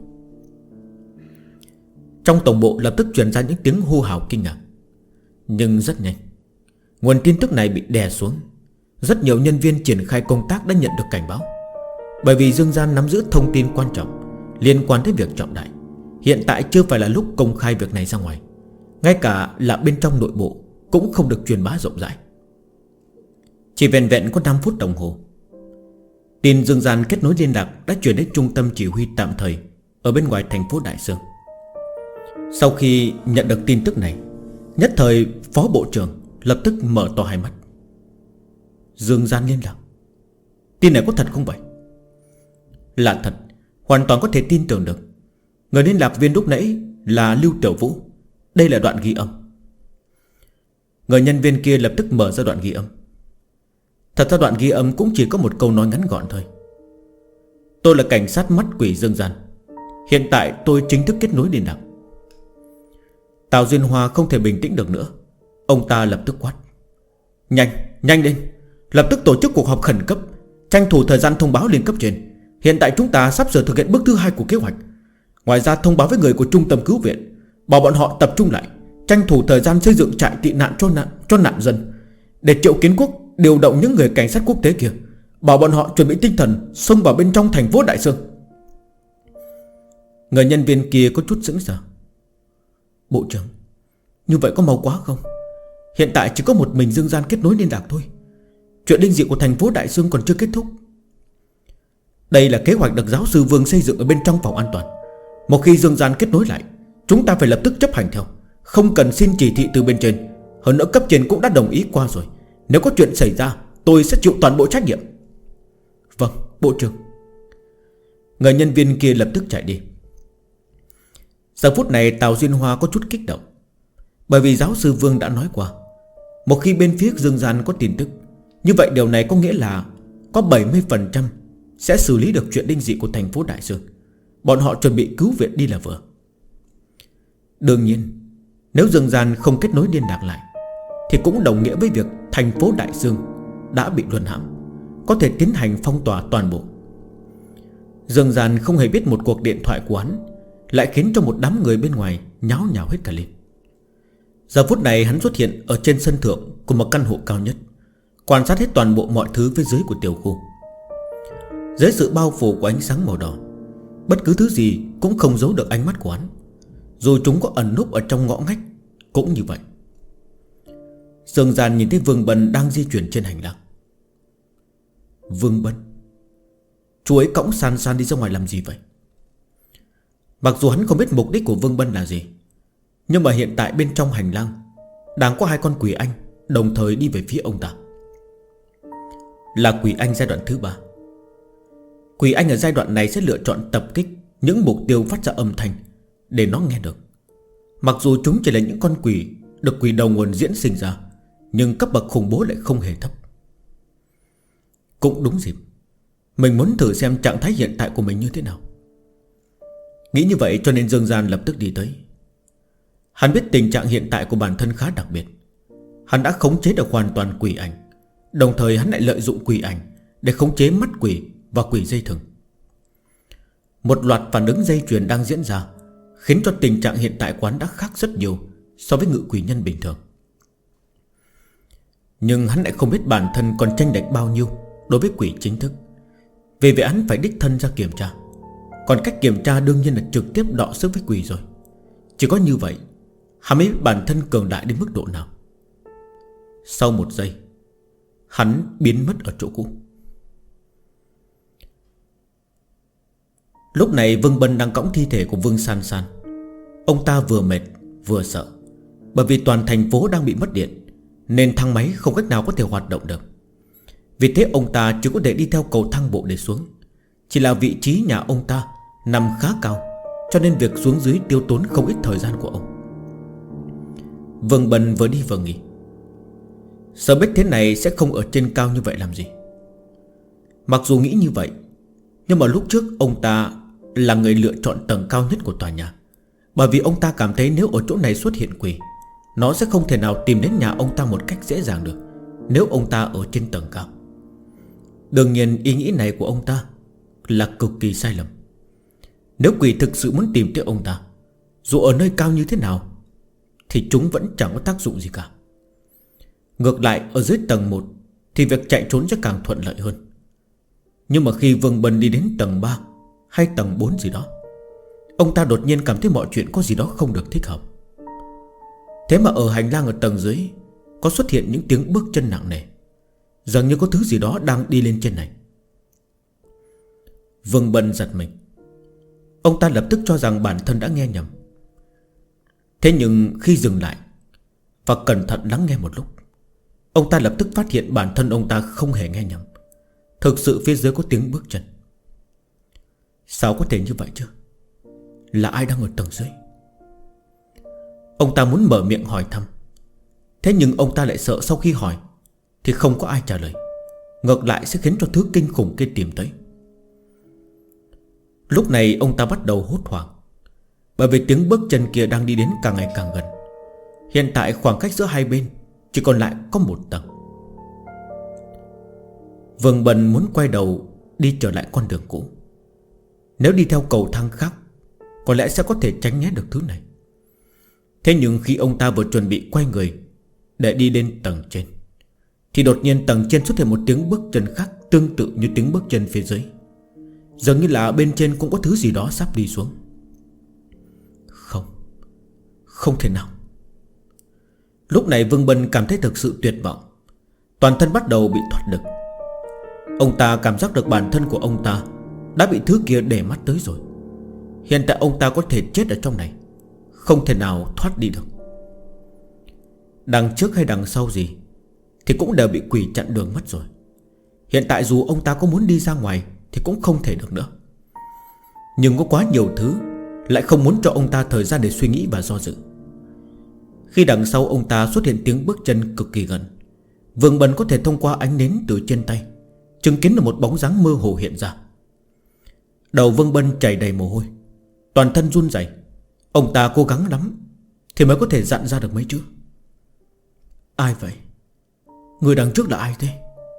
Trong tổng bộ lập tức truyền ra những tiếng hô hào kinh ngạc. Nhưng rất nhanh nguồn tin tức này bị đè xuống. Rất nhiều nhân viên triển khai công tác đã nhận được cảnh báo. Bởi vì Dương Gian nắm giữ thông tin quan trọng liên quan tới việc trọng đại. Hiện tại chưa phải là lúc công khai việc này ra ngoài. Ngay cả là bên trong nội bộ cũng không được truyền bá rộng rãi. Chỉ vẹn vẹn có 5 phút đồng hồ, tin Dương Gian kết nối liên lạc đã truyền đến trung tâm chỉ huy tạm thời ở bên ngoài thành phố Đại Sương. Sau khi nhận được tin tức này, nhất thời phó bộ trưởng lập tức mở to hai mắt. Dương Gian liên lạc, tin này có thật không vậy? Là thật, hoàn toàn có thể tin tưởng được. Người liên lạc viên lúc nãy là Lưu Tiểu Vũ. Đây là đoạn ghi âm. Người nhân viên kia lập tức mở ra đoạn ghi âm. Thật ra đoạn ghi âm cũng chỉ có một câu nói ngắn gọn thôi. Tôi là cảnh sát mắt quỷ Dương Gian. Hiện tại tôi chính thức kết nối liên lạc. Tào Duyên Hoa không thể bình tĩnh được nữa. Ông ta lập tức quát: Nhanh lên, lập tức tổ chức cuộc họp khẩn cấp, tranh thủ thời gian thông báo lên cấp trên. Hiện tại chúng ta sắp sửa thực hiện bước thứ 2 của kế hoạch. Ngoài ra thông báo với người của trung tâm cứu viện, bảo bọn họ tập trung lại, tranh thủ thời gian xây dựng trại tị nạn cho nạn dân. Để Triệu Kiến Quốc điều động những người cảnh sát quốc tế kia, bảo bọn họ chuẩn bị tinh thần xông vào bên trong thành phố Đại Sương. Người nhân viên kia có chút sững sờ. Bộ trưởng, như vậy có mau quá không? Hiện tại chỉ có một mình Dương Gian kết nối liên lạc thôi. Chuyện linh dị của thành phố Đại Sương còn chưa kết thúc. Đây là kế hoạch được giáo sư Vương xây dựng ở bên trong phòng an toàn. Một khi Dương Gian kết nối lại, chúng ta phải lập tức chấp hành theo, không cần xin chỉ thị từ bên trên. Hơn nữa cấp trên cũng đã đồng ý qua rồi. Nếu có chuyện xảy ra, tôi sẽ chịu toàn bộ trách nhiệm. Vâng, bộ trưởng. Người nhân viên kia lập tức chạy đi. Giờ phút này Tào Duyên Hoa có chút kích động. Bởi vì giáo sư Vương đã nói qua, một khi bên phía Dương Gian có tin tức, như vậy điều này có nghĩa là có 70% sẽ xử lý được chuyện linh dị của thành phố Đại Sương. Bọn họ chuẩn bị cứu viện đi là vừa. Đương nhiên, nếu Dương Gian không kết nối liên lạc lại, thì cũng đồng nghĩa với việc thành phố Đại Sương đã bị luân hãm, có thể tiến hành phong tỏa toàn bộ. Dương Gian không hề biết một cuộc điện thoại của hắn lại khiến cho một đám người bên ngoài nháo nhào hết cả lên. Giờ phút này hắn xuất hiện ở trên sân thượng của một căn hộ cao nhất, quan sát hết toàn bộ mọi thứ phía dưới của tiểu khu. Dưới sự bao phủ của ánh sáng màu đỏ, bất cứ thứ gì cũng không giấu được ánh mắt của hắn. Dù chúng có ẩn núp ở trong ngõ ngách cũng như vậy. Dương Gian nhìn thấy Vương Bân đang di chuyển trên hành lang. Vương Bân, chú ấy cõng San San đi ra ngoài làm gì vậy? Mặc dù hắn không biết mục đích của Vương Bân là gì, nhưng mà hiện tại bên trong hành lang đang có 2 con quỷ anh đồng thời đi về phía ông ta. Là quỷ anh giai đoạn thứ 3. Quỷ anh ở giai đoạn này sẽ lựa chọn tập kích những mục tiêu phát ra âm thanh để nó nghe được. Mặc dù chúng chỉ là những con quỷ được quỷ đầu nguồn diễn sinh ra, nhưng cấp bậc khủng bố lại không hề thấp. Cũng đúng dịp, mình muốn thử xem trạng thái hiện tại của mình như thế nào. Nghĩ như vậy cho nên Dương Gian lập tức đi tới. Hắn biết tình trạng hiện tại của bản thân khá đặc biệt. Hắn đã khống chế được hoàn toàn quỷ ảnh, đồng thời hắn lại lợi dụng quỷ ảnh để khống chế mắt quỷ và quỷ dây thừng. Một loạt phản ứng dây chuyền đang diễn ra, khiến cho tình trạng hiện tại quán đã khác rất nhiều so với ngự quỷ nhân bình thường. Nhưng hắn lại không biết bản thân còn tranh lệch bao nhiêu đối với quỷ chính thức. Vì vậy hắn phải đích thân ra kiểm tra. Còn cách kiểm tra đương nhiên là trực tiếp đọ sức với quỷ rồi. Chỉ có như vậy hắn mới biết bản thân cường đại đến mức độ nào. Sau một giây, hắn biến mất ở chỗ cũ. Lúc này Vương Bân đang cõng thi thể của Vương San San. Ông ta vừa mệt vừa sợ, bởi vì toàn thành phố đang bị mất điện, nên thang máy không cách nào có thể hoạt động được. Vì thế ông ta chỉ có thể đi theo cầu thang bộ để xuống. Chỉ là vị trí nhà ông ta nằm khá cao, cho nên việc xuống dưới tiêu tốn không ít thời gian của ông. Vương Bân vừa đi vừa nghĩ, Sở Bích thế này sẽ không ở trên cao như vậy làm gì. Mặc dù nghĩ như vậy, nhưng mà lúc trước ông ta là người lựa chọn tầng cao nhất của tòa nhà, bởi vì ông ta cảm thấy nếu ở chỗ này xuất hiện quỷ, nó sẽ không thể nào tìm đến nhà ông ta một cách dễ dàng được nếu ông ta ở trên tầng cao. Đương nhiên ý nghĩ này của ông ta là cực kỳ sai lầm. Nếu quỷ thực sự muốn tìm tới ông ta, dù ở nơi cao như thế nào, thì chúng vẫn chẳng có tác dụng gì cả. Ngược lại ở dưới tầng 1 thì việc chạy trốn sẽ càng thuận lợi hơn. Nhưng mà khi Vương Bân đi đến tầng 3 hay tầng 4 gì đó, ông ta đột nhiên cảm thấy mọi chuyện có gì đó không được thích hợp. Thế mà ở hành lang ở tầng dưới có xuất hiện những tiếng bước chân nặng nề, dường như có thứ gì đó đang đi lên trên này. Vương Bân giật mình. Ông ta lập tức cho rằng bản thân đã nghe nhầm. Thế nhưng khi dừng lại và cẩn thận lắng nghe một lúc, ông ta lập tức phát hiện bản thân ông ta không hề nghe nhầm. Thực sự phía dưới có tiếng bước chân. Sao có thể như vậy chứ? Là ai đang ở tầng dưới? Ông ta muốn mở miệng hỏi thăm, thế nhưng ông ta lại sợ sau khi hỏi thì không có ai trả lời, ngược lại sẽ khiến cho thứ kinh khủng kia tìm tới. Lúc này ông ta bắt đầu hốt hoảng, bởi vì tiếng bước chân kia đang đi đến càng ngày càng gần. Hiện tại khoảng cách giữa hai bên chỉ còn lại có một tầng. Vương Bân muốn quay đầu đi trở lại con đường cũ. Nếu đi theo cầu thang khác, có lẽ sẽ có thể tránh né được thứ này. Thế nhưng khi ông ta vừa chuẩn bị quay người để đi lên tầng trên, thì đột nhiên tầng trên xuất hiện một tiếng bước chân khác, tương tự như tiếng bước chân phía dưới. Dường như là bên trên cũng có thứ gì đó sắp đi xuống. Không thể nào. Lúc này Vương Bân cảm thấy thực sự tuyệt vọng. Toàn thân bắt đầu bị thoát lực. Ông ta cảm giác được bản thân của ông ta đã bị thứ kia để mắt tới rồi. Hiện tại ông ta có thể chết ở trong này, không thể nào thoát đi được. Đằng trước hay đằng sau gì thì cũng đều bị quỷ chặn đường mất rồi. Hiện tại dù ông ta có muốn đi ra ngoài thì cũng không thể được nữa. Nhưng có quá nhiều thứ lại không muốn cho ông ta thời gian để suy nghĩ và do dự. Khi đằng sau ông ta xuất hiện tiếng bước chân cực kỳ gần, Vương Bân có thể thông qua ánh nến từ trên tay chứng kiến được một bóng dáng mơ hồ hiện ra. Đầu Vương Bân chảy đầy mồ hôi, toàn thân run rẩy. Ông ta cố gắng lắm thì mới có thể dặn ra được mấy chữ. Ai vậy? Người đằng trước là ai thế?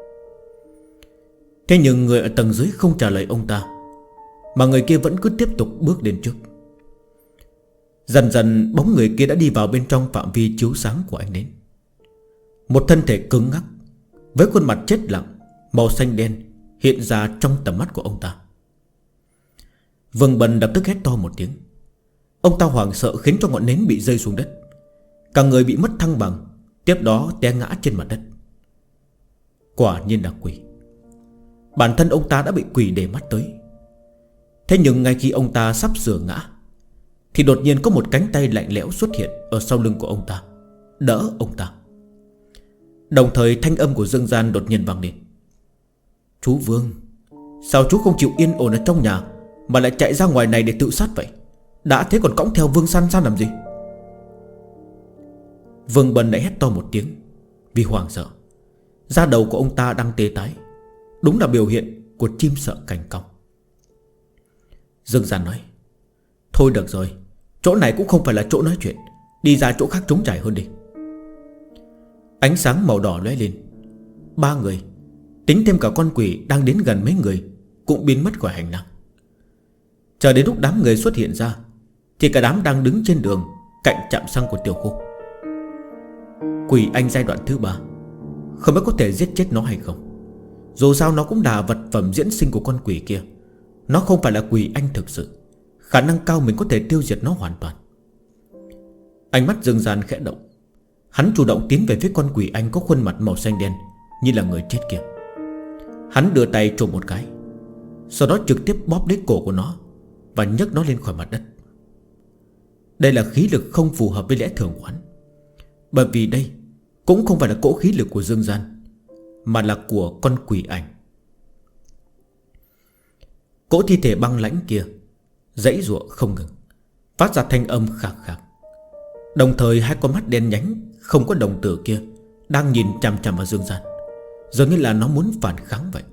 Thế nhưng người ở tầng dưới không trả lời ông ta, mà người kia vẫn cứ tiếp tục bước lên trước. Dần dần bóng người kia đã đi vào bên trong phạm vi chiếu sáng của ánh nến. Một thân thể cứng ngắc với khuôn mặt chết lặng, màu xanh đen hiện ra trong tầm mắt của ông ta. Vương Bân lập tức hét to một tiếng. Ông ta hoảng sợ khiến cho ngọn nến bị rơi xuống đất. Cả người bị mất thăng bằng, tiếp đó té ngã trên mặt đất. Quả nhiên là quỷ. Bản thân ông ta đã bị quỷ để mắt tới. Thế nhưng ngay khi ông ta sắp sửa ngã thì đột nhiên có một cánh tay lạnh lẽo xuất hiện ở sau lưng của ông ta, đỡ ông ta. Đồng thời thanh âm của Dương Gian đột nhiên vang lên. Chú Vương, sao chú không chịu yên ổn ở trong nhà mà lại chạy ra ngoài này để tự sát vậy? Đã thế còn cõng theo Vương San San làm gì? Vương Bân lại hét to một tiếng vì hoảng sợ. Da đầu của ông ta đang tê tái, đúng là biểu hiện của chim sợ cành cong. Dương Gian nói: Thôi được rồi, chỗ này cũng không phải là chỗ nói chuyện, đi ra chỗ khác trống trải hơn đi. Ánh sáng màu đỏ lóe lên. Ba người, tính thêm cả con quỷ đang đến gần mấy người, cũng biến mất khỏi hành lang. Chờ đến lúc đám người xuất hiện ra thì cả đám đang đứng trên đường cạnh trạm xăng của tiểu khu. Quỷ anh giai đoạn thứ 3, không biết có thể giết chết nó hay không. Dù sao nó cũng là vật phẩm diễn sinh của con quỷ kia. Nó không phải là quỷ anh thực sự. Khả năng cao mình có thể tiêu diệt nó hoàn toàn. Ánh mắt Dương Gian khẽ động. Hắn chủ động tiến về phía con quỷ anh có khuôn mặt màu xanh đen như là người chết kia. Hắn đưa tay trộm một cái, sau đó trực tiếp bóp lấy cổ của nó và nhấc nó lên khỏi mặt đất. Đây là khí lực không phù hợp với lẽ thường của hắn. Bởi vì đây cũng không phải là cỗ khí lực của Dương Gian, mà là của con quỷ ảnh. Cỗ thi thể băng lãnh kia giãy giụa không ngừng, phát ra thanh âm khạc khạc. Đồng thời hai con mắt đen nhánh không có đồng tử kia đang nhìn chằm chằm vào Dương Gian, dường như là nó muốn phản kháng vậy.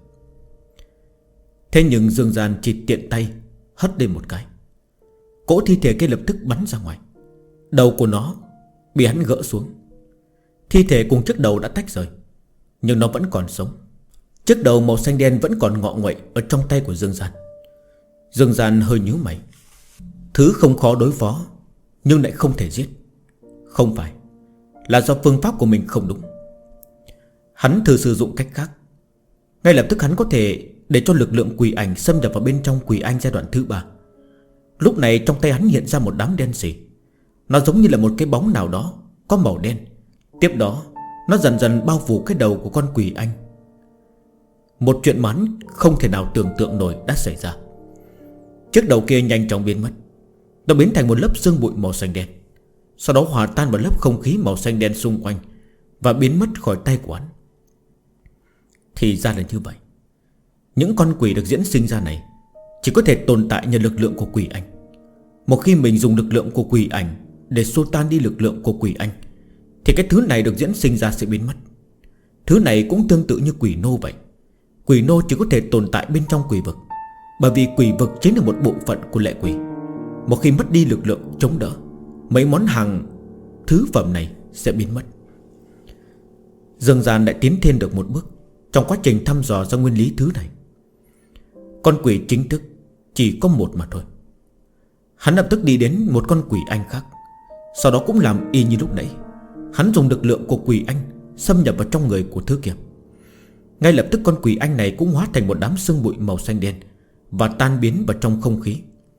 Thế nhưng Dương Gian chỉ tiện tay hất lên một cái, cỗ thi thể kia lập tức bắn ra ngoài. Đầu của nó bị hắn gỡ xuống. Thi thể cùng chiếc đầu đã tách rời, nhưng nó vẫn còn sống. Chiếc đầu màu xanh đen vẫn còn ngọ nguậy ở trong tay của Dương Gian. Dương Gian hơi nhíu mày. Thứ không khó đối phó nhưng lại không thể giết. Không phải là do phương pháp của mình không đúng. Hắn thử sử dụng cách khác. Ngay lập tức hắn có thể để cho lực lượng quỷ ảnh xâm nhập vào bên trong quỷ anh giai đoạn thứ 3. Lúc này trong tay hắn hiện ra một đám đen sì. Nó giống như là một cái bóng nào đó có màu đen. Tiếp đó nó dần dần bao phủ cái đầu của con quỷ anh. Một chuyện mà hắn không thể nào tưởng tượng nổi đã xảy ra. Chiếc đầu kia nhanh chóng biến mất. Nó biến thành một lớp sương bụi màu xanh đen, sau đó hòa tan vào lớp không khí màu xanh đen xung quanh và biến mất khỏi tay của hắn. Thì ra là như vậy. Những con quỷ được diễn sinh ra này chỉ có thể tồn tại nhờ lực lượng của quỷ anh. Một khi mình dùng lực lượng của quỷ ảnh để xua tan đi lực lượng của quỷ anh thì cái thứ này được diễn sinh ra sẽ biến mất. Thứ này cũng tương tự như quỷ nô vậy. Quỷ nô chỉ có thể tồn tại bên trong quỷ vực, bởi vì quỷ vực chính là một bộ phận của lệ quỷ. Một khi mất đi lực lượng chống đỡ, mấy món hàng thứ phẩm này sẽ biến mất. Dương Gian lại tiến thêm được một bước trong quá trình thăm dò ra nguyên lý thứ này. Con quỷ chính thức chỉ có một mà thôi. Hắn lập tức đi đến một con quỷ anh khác, sau đó cũng làm y như lúc nãy. Hắn dùng lực lượng của quỷ anh xâm nhập vào trong người của thứ kia. Ngay lập tức con quỷ anh này cũng hóa thành một đám sương bụi màu xanh đen và tan biến vào trong không khí.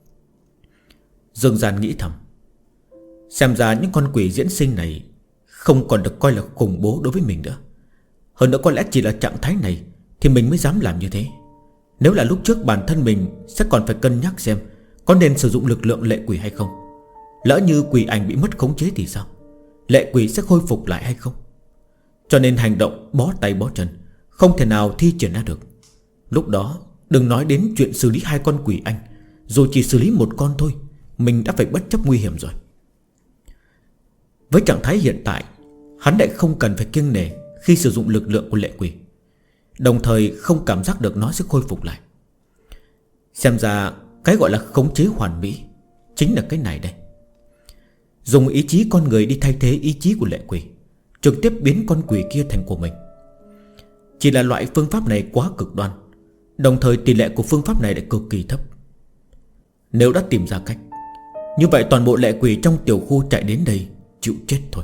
Dương Gian nghĩ thầm, xem ra những con quỷ diễn sinh này không còn được coi là khủng bố đối với mình nữa. Hơn nữa có lẽ chỉ là trạng thái này thì mình mới dám làm như thế. Nếu là lúc trước bản thân mình sẽ còn phải cân nhắc xem có nên sử dụng lực lượng lệ quỷ hay không. Lỡ như quỷ ảnh bị mất khống chế thì sao? Lệ quỷ sẽ khôi phục lại hay không? Cho nên hành động bó tay bó chân không thể nào thi triển ra được. Lúc đó đừng nói đến chuyện xử lý hai con quỷ anh, dù chỉ xử lý một con thôi mình đã phải bất chấp nguy hiểm rồi. Với trạng thái hiện tại, hắn lại không cần phải kiêng nể khi sử dụng lực lượng của lệ quỷ, đồng thời không cảm giác được nó sẽ khôi phục lại. Xem ra cái gọi là khống chế hoàn mỹ chính là cái này đây. Dùng ý chí con người đi thay thế ý chí của lệ quỷ, trực tiếp biến con quỷ kia thành của mình. Chỉ là loại phương pháp này quá cực đoan, đồng thời tỷ lệ của phương pháp này lại cực kỳ thấp. Nếu đã tìm ra cách, như vậy toàn bộ lệ quỷ trong tiểu khu chạy đến đây chịu chết thôi.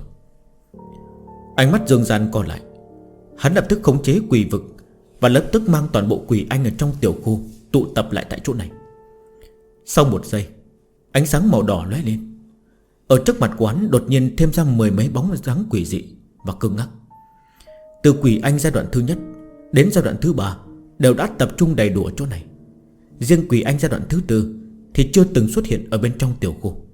Ánh mắt Dương Gian co lại. Hắn lập tức khống chế quỷ vực và lập tức mang toàn bộ quỷ anh ở trong tiểu khu tụ tập lại tại chỗ này. Sau một giây, ánh sáng màu đỏ lóe lên. Ở trước mặt của hắn đột nhiên thêm ra mười mấy bóng dáng quỷ dị và cứng ngắc. Từ quỷ anh giai đoạn thứ nhất đến giai đoạn thứ 3 đều đã tập trung đầy đủ ở chỗ này. Riêng quỷ anh giai đoạn thứ 4 thì chưa từng xuất hiện ở bên trong tiểu khu.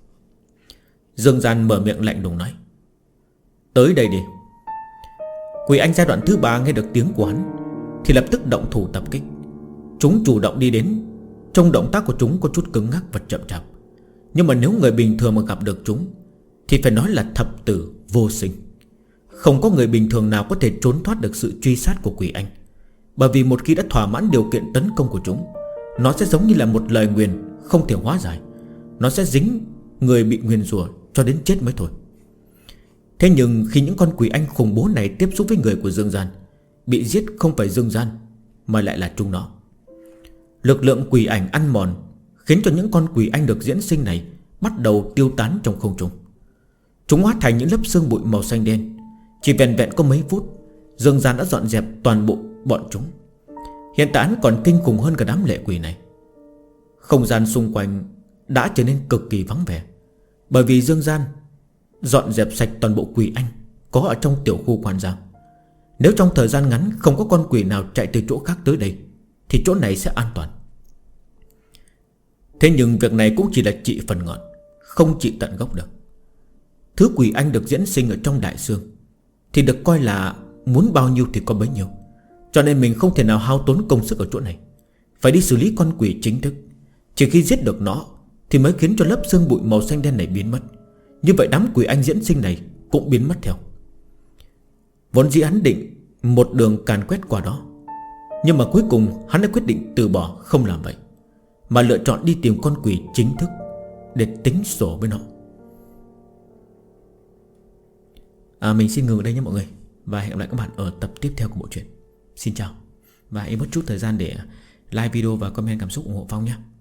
Dương Gian mở miệng lạnh lùng nói, tới đây đi. Quỷ anh giai đoạn thứ 3 nghe được tiếng của hắn thì lập tức động thủ tập kích. Chúng chủ động đi đến. Trong động tác của chúng có chút cứng ngắc và chậm chạp, nhưng mà nếu người bình thường mà gặp được chúng thì phải nói là thập tử vô sinh. Không có người bình thường nào có thể trốn thoát được sự truy sát của quỷ anh. Bởi vì một khi đã thỏa mãn điều kiện tấn công của chúng, nó sẽ giống như là một lời nguyền không thể hóa giải. Nó sẽ dính người bị nguyền rủa cho đến chết mới thôi. Thế nhưng khi những con quỷ anh khủng bố này tiếp xúc với người của Dương Gian, bị giết không phải Dương Gian mà lại là chúng nó. Lực lượng quỷ ảnh ăn mòn khiến cho những con quỷ anh được diễn sinh này bắt đầu tiêu tán trong không trung. Chúng hóa thành những lớp sương bụi màu xanh đen. Chỉ vẹn vẹn có mấy phút, Dương Gian đã dọn dẹp toàn bộ bọn chúng. Hiện tại hắn còn kinh khủng hơn cả đám lệ quỷ này. Không gian xung quanh đã trở nên cực kỳ vắng vẻ, bởi vì Dương Gian dọn dẹp sạch toàn bộ quỷ anh có ở trong tiểu khu quan giam. Nếu trong thời gian ngắn không có con quỷ nào chạy từ chỗ khác tới đây, thì chỗ này sẽ an toàn. Thế nhưng việc này cũng chỉ là trị phần ngọn, không trị tận gốc được. Thứ quỷ anh được diễn sinh ở trong đại dương thì được coi là muốn bao nhiêu thì có bấy nhiêu. Cho nên mình không thể nào hao tốn công sức ở chỗ này, phải đi xử lý con quỷ chính thức. Chỉ khi giết được nó thì mới khiến cho lớp sương bụi màu xanh đen này biến mất. Như vậy đám quỷ anh diễn sinh này cũng biến mất theo. Vốn dĩ hắn định một đường càn quét qua đó, nhưng mà cuối cùng hắn đã quyết định từ bỏ không làm vậy, mà lựa chọn đi tìm con quỷ chính thức để tính sổ với nó. Mình xin ngừng ở đây nhé mọi người, và hẹn gặp lại các bạn ở tập tiếp theo của bộ truyện. Xin chào. Và em mất chút thời gian để like video và comment cảm xúc ủng hộ Phong nhé.